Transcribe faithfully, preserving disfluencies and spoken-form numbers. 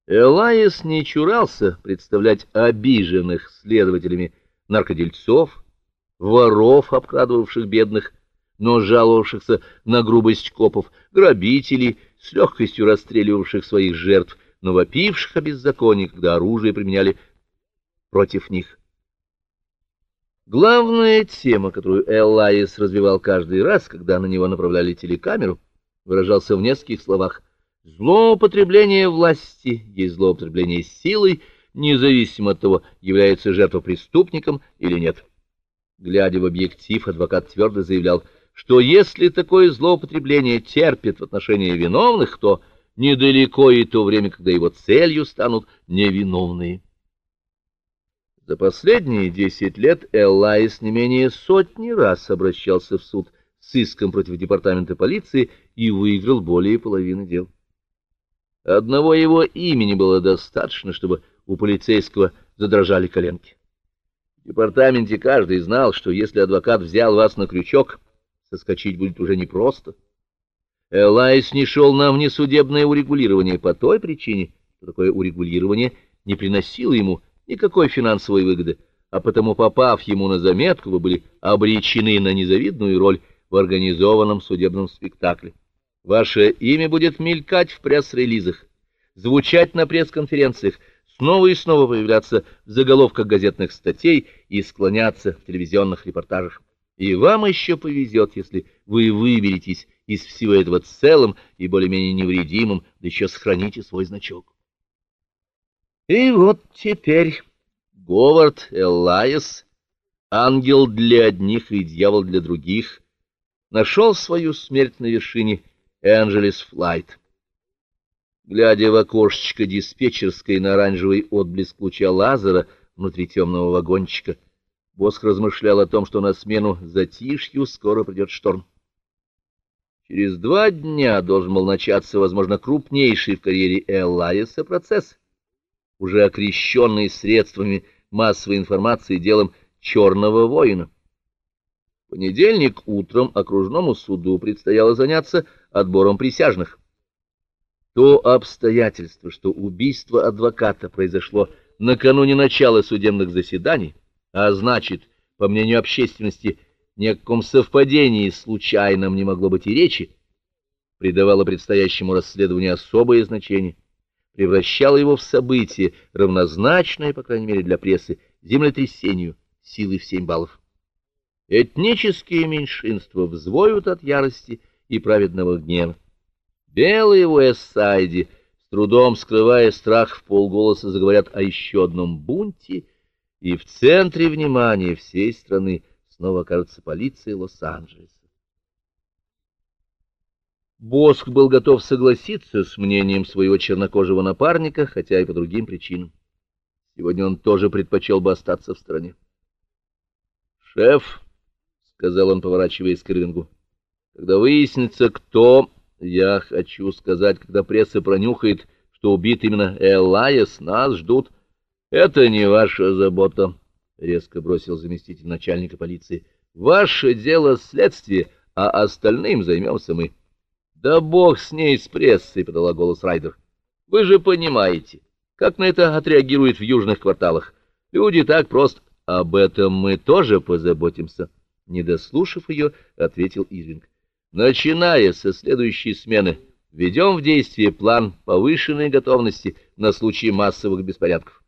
Элайс не чурался представлять обиженных следователями наркодельцов, воров, обкрадывавших бедных, но жаловавшихся на грубость копов, грабителей, с легкостью расстреливавших своих жертв, но вопивших о беззаконии, когда оружие применяли против них. Главная тема, которую Элайс развивал каждый раз, когда на него направляли телекамеру, выражался в нескольких словах: злоупотребление власти есть злоупотребление силой, независимо от того, является жертва преступником или нет. Глядя в объектив, адвокат твердо заявлял, что если такое злоупотребление терпит в отношении виновных, то недалеко и то время, когда его целью станут невиновные. За последние десять лет Элайс не менее сотни раз обращался в суд с иском против департамента полиции и выиграл более половины дел. Одного его имени было достаточно, чтобы у полицейского задрожали коленки. В департаменте каждый знал, что если адвокат взял вас на крючок, соскочить будет уже непросто. Элайс не шел на внесудебное урегулирование по той причине, что такое урегулирование не приносило ему никакой финансовой выгоды, а потому, попав ему на заметку, вы были обречены на незавидную роль в организованном судебном спектакле. Ваше имя будет мелькать в пресс-релизах, звучать на пресс-конференциях, снова и снова появляться в заголовках газетных статей и склоняться в телевизионных репортажах. И вам еще повезет, если вы выберетесь из всего этого целым и более-менее невредимым, да еще сохраните свой значок. И вот теперь Говард Элайс, ангел для одних и дьявол для других, нашел свою смерть на вершине Энджелес Флайт. Глядя в окошечко диспетчерской на оранжевый отблеск луча лазера внутри темного вагончика, Босх размышлял о том, что на смену затишью скоро придет шторм. Через два дня должен был начаться, возможно, крупнейший в карьере Элайса процесс, уже окрещенный средствами массовой информации делом «Черного воина». В понедельник утром окружному суду предстояло заняться отбором присяжных. То обстоятельство, что убийство адвоката произошло накануне начала судебных заседаний, а значит, по мнению общественности, ни о каком совпадении случайном не могло быть и речи, придавало предстоящему расследованию особое значение, превращало его в событие, равнозначное, по крайней мере для прессы, землетрясению силой в семь баллов. Этнические меньшинства взвоют от ярости и праведного гнева. Белые в Уэст-Сайде, с трудом скрывая страх, вполголоса заговорят о еще одном бунте, и в центре внимания всей страны снова окажется полиция Лос-Анджелеса. Босх был готов согласиться с мнением своего чернокожего напарника, хотя и по другим причинам. Сегодня он тоже предпочел бы остаться в стране. «Шеф», — сказал он, поворачиваясь к Ирвингу, — «когда выяснится, кто, я хочу сказать, когда пресса пронюхает, что убит именно Элайс, нас ждут». «Это не ваша забота», — резко бросил заместитель начальника полиции. «Ваше дело следствие, а остальным займемся мы». «Да бог с ней, с прессой», — подала голос Райдер. «Вы же понимаете, как на это отреагируют в южных кварталах. Люди так просто...» «Об этом мы тоже позаботимся», — не дослушав ее, ответил Ирвинг. «Начиная со следующей смены, введем в действие план повышенной готовности на случай массовых беспорядков.